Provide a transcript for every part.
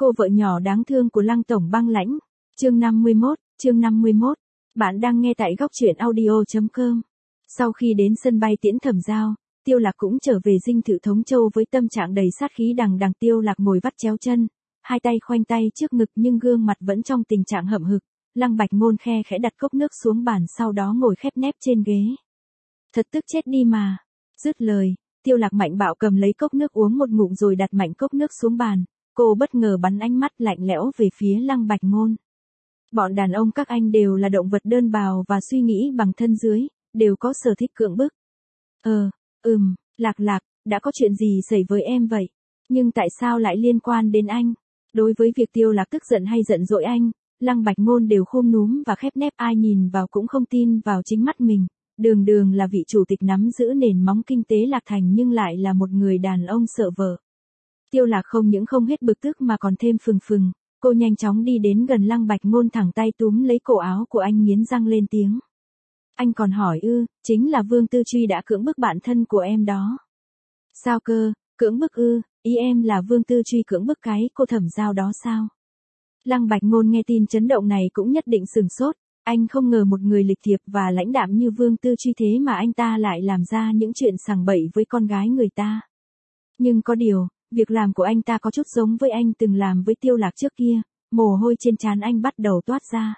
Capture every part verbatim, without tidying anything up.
cô vợ nhỏ đáng thương của Lăng tổng băng lãnh. Chương năm mươi mốt, chương năm mươi mốt. Bạn đang nghe tại góc truyện audio chấm com. Sau khi đến sân bay tiễn Thẩm Giao, Tiêu Lạc cũng trở về dinh thự Thống Châu với tâm trạng đầy sát khí đằng đằng. Tiêu Lạc ngồi vắt chéo chân, hai tay khoanh tay trước ngực nhưng gương mặt vẫn trong tình trạng hậm hực. Lăng Bạch Ngôn khe khẽ đặt cốc nước xuống bàn, sau đó ngồi khép nép trên ghế. Thật tức chết đi mà. Dứt lời, Tiêu Lạc mạnh bạo cầm lấy cốc nước uống một ngụm rồi đặt mạnh cốc nước xuống bàn. Cô bất ngờ bắn ánh mắt lạnh lẽo về phía Lăng Bạch Ngôn. Bọn đàn ông các anh đều là động vật đơn bào và suy nghĩ bằng thân dưới, đều có sở thích cưỡng bức. Ờ, ừm, Lạc Lạc, đã có chuyện gì xảy với em vậy? Nhưng tại sao lại liên quan đến anh? Đối với việc Tiêu Lạc tức giận hay giận dỗi anh, Lăng Bạch Ngôn đều khom núm và khép nép, ai nhìn vào cũng không tin vào chính mắt mình. Đường đường là vị chủ tịch nắm giữ nền móng kinh tế Lạc Thành nhưng lại là một người đàn ông sợ vợ. Tiêu Lạc không những không hết bực tức mà còn thêm phừng phừng. Cô nhanh chóng đi đến gần Lăng Bạch Ngôn, thẳng tay túm lấy cổ áo của anh, nghiến răng lên tiếng. Anh còn hỏi ư? Chính là Vương Tư Truy đã cưỡng bức bạn thân của em đó. Sao cơ? Cưỡng bức ư? Ý em là Vương Tư Truy cưỡng bức cái cô Thẩm Giao đó sao? Lăng Bạch Ngôn nghe tin chấn động này cũng nhất định sửng sốt. Anh không ngờ một người lịch thiệp và lãnh đạm như Vương Tư Truy thế mà anh ta lại làm ra những chuyện sằng bậy với con gái người ta. Nhưng có điều, việc làm của anh ta có chút giống với anh từng làm với Tiêu Lạc trước kia. Mồ hôi trên trán anh bắt đầu toát ra.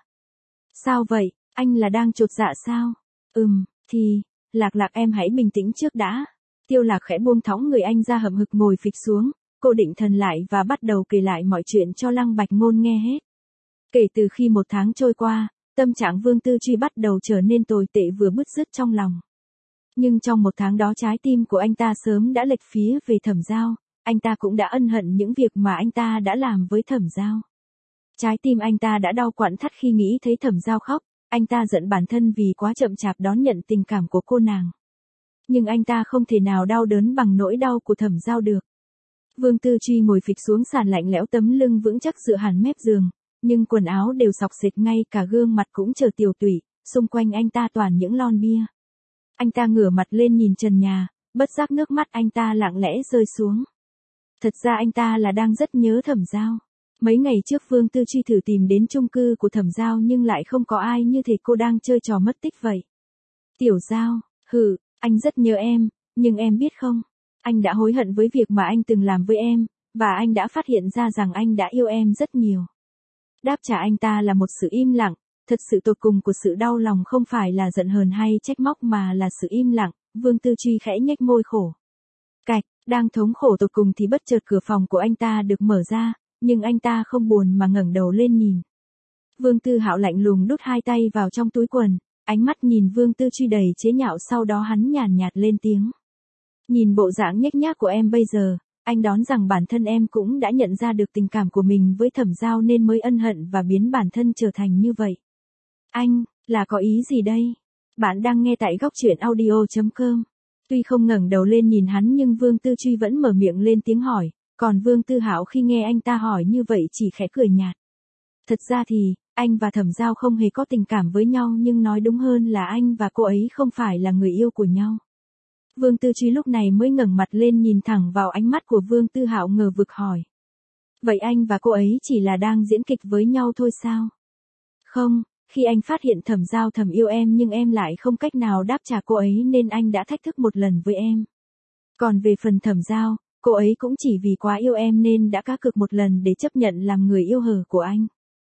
Sao vậy? Anh là đang chột dạ sao? Ừm, thì, Lạc Lạc em hãy bình tĩnh trước đã. Tiêu Lạc khẽ buông thõng người anh ra, hậm hực ngồi phịch xuống. Cô định thần lại và bắt đầu kể lại mọi chuyện cho Lăng Bạch Ngôn nghe hết. Kể từ khi một tháng trôi qua, tâm trạng Vương Tư Truy bắt đầu trở nên tồi tệ vừa bứt rứt trong lòng. Nhưng trong một tháng đó trái tim của anh ta sớm đã lệch phía về Thẩm Giao. Anh ta cũng đã ân hận những việc mà anh ta đã làm với Thẩm Giao. Trái tim anh ta đã đau quặn thắt khi nghĩ thấy Thẩm Giao khóc. Anh ta giận bản thân vì quá chậm chạp đón nhận tình cảm của cô nàng. Nhưng anh ta không thể nào đau đớn bằng nỗi đau của Thẩm Giao được. Vương Tư Truy ngồi phịch xuống sàn lạnh lẽo, tấm lưng vững chắc dựa hẳn mép giường. Nhưng quần áo đều xộc xệch, ngay cả gương mặt cũng trở tiều tụy, xung quanh anh ta toàn những lon bia. Anh ta ngửa mặt lên nhìn trần nhà, bất giác nước mắt anh ta lặng lẽ rơi xuống. Thật ra anh ta là đang rất nhớ Thẩm Giao. Mấy ngày trước Vương Tư Truy thử tìm đến chung cư của Thẩm Giao nhưng lại không có ai, như thể cô đang chơi trò mất tích vậy. Tiểu Giao, hừ, anh rất nhớ em, nhưng em biết không, anh đã hối hận với việc mà anh từng làm với em, và anh đã phát hiện ra rằng anh đã yêu em rất nhiều. Đáp trả anh ta là một sự im lặng, thật sự tột cùng của sự đau lòng, không phải là giận hờn hay trách móc mà là sự im lặng. Vương Tư Truy khẽ nhếch môi khổ. Cạch, đang thống khổ tột cùng thì bất chợt cửa phòng của anh ta được mở ra, nhưng anh ta không buồn mà ngẩng đầu lên nhìn. Vương Tư Hạo lạnh lùng đút hai tay vào trong túi quần, ánh mắt nhìn Vương Tư Truy đầy chế nhạo, sau đó hắn nhàn nhạt lên tiếng. Nhìn bộ dạng nhếch nhác của em bây giờ, anh đoán rằng bản thân em cũng đã nhận ra được tình cảm của mình với Thẩm Giao nên mới ân hận và biến bản thân trở thành như vậy. Anh, là có ý gì đây? Bạn đang nghe tại góc truyện audio chấm com. Tuy không ngẩng đầu lên nhìn hắn nhưng Vương Tư Truy vẫn mở miệng lên tiếng hỏi, còn Vương Tư Hạo khi nghe anh ta hỏi như vậy chỉ khẽ cười nhạt. Thật ra thì, anh và Thẩm Giao không hề có tình cảm với nhau, nhưng nói đúng hơn là anh và cô ấy không phải là người yêu của nhau. Vương Tư Truy lúc này mới ngẩng mặt lên nhìn thẳng vào ánh mắt của Vương Tư Hạo, ngờ vực hỏi. Vậy anh và cô ấy chỉ là đang diễn kịch với nhau thôi sao? Không, khi anh phát hiện Thẩm Giao thầm yêu em nhưng em lại không cách nào đáp trả cô ấy nên anh đã thách thức một lần với em. Còn về phần Thẩm Giao, cô ấy cũng chỉ vì quá yêu em nên đã cá cược một lần để chấp nhận làm người yêu hờ của anh.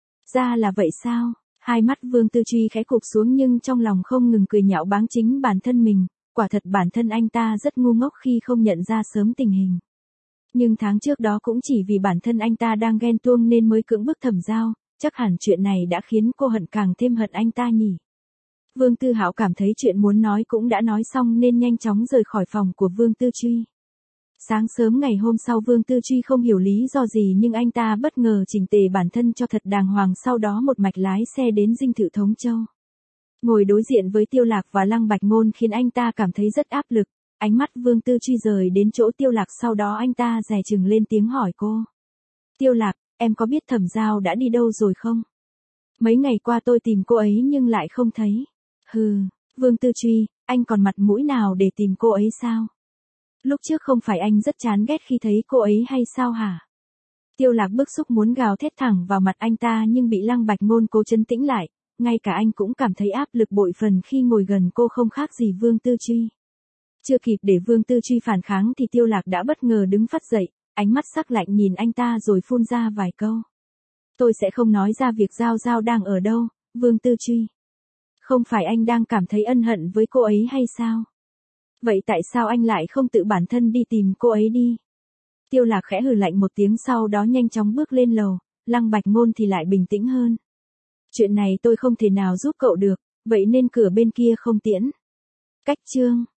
Ra là vậy sao? Hai mắt Vương Tư Truy khẽ cụp xuống nhưng trong lòng không ngừng cười nhạo báng chính bản thân mình. Quả thật bản thân anh ta rất ngu ngốc khi không nhận ra sớm tình hình. Nhưng tháng trước đó cũng chỉ vì bản thân anh ta đang ghen tuông nên mới cưỡng bức Thẩm Giao, chắc hẳn chuyện này đã khiến cô hận càng thêm hận anh ta nhỉ. Vương Tư Hạo cảm thấy chuyện muốn nói cũng đã nói xong nên nhanh chóng rời khỏi phòng của Vương Tư Truy. Sáng sớm ngày hôm sau Vương Tư Truy không hiểu lý do gì nhưng anh ta bất ngờ chỉnh tề bản thân cho thật đàng hoàng, sau đó một mạch lái xe đến dinh thự Thống Châu. Ngồi đối diện với Tiêu Lạc và Lăng Bạch Ngôn khiến anh ta cảm thấy rất áp lực. Ánh mắt Vương Tư Truy rời đến chỗ Tiêu Lạc, sau đó anh ta dè chừng lên tiếng hỏi cô. Tiêu Lạc, em có biết Thẩm Giao đã đi đâu rồi không? Mấy ngày qua tôi tìm cô ấy nhưng lại không thấy. Hừ, Vương Tư Truy, anh còn mặt mũi nào để tìm cô ấy sao? Lúc trước không phải anh rất chán ghét khi thấy cô ấy hay sao hả? Tiêu Lạc bức xúc muốn gào thét thẳng vào mặt anh ta nhưng bị Lăng Bạch Ngôn cố trấn tĩnh lại, ngay cả anh cũng cảm thấy áp lực bội phần khi ngồi gần cô không khác gì Vương Tư Truy. Chưa kịp để Vương Tư Truy phản kháng thì Tiêu Lạc đã bất ngờ đứng phắt dậy, ánh mắt sắc lạnh nhìn anh ta rồi phun ra vài câu. Tôi sẽ không nói ra việc Giao Giao đang ở đâu, Vương Tư Truy. Không phải anh đang cảm thấy ân hận với cô ấy hay sao? Vậy tại sao anh lại không tự bản thân đi tìm cô ấy đi? Tiêu Lạc khẽ hừ lạnh một tiếng sau đó nhanh chóng bước lên lầu, Lăng Bạch Ngôn thì lại bình tĩnh hơn. Chuyện này tôi không thể nào giúp cậu được, vậy nên cửa bên kia không tiễn. Cách chương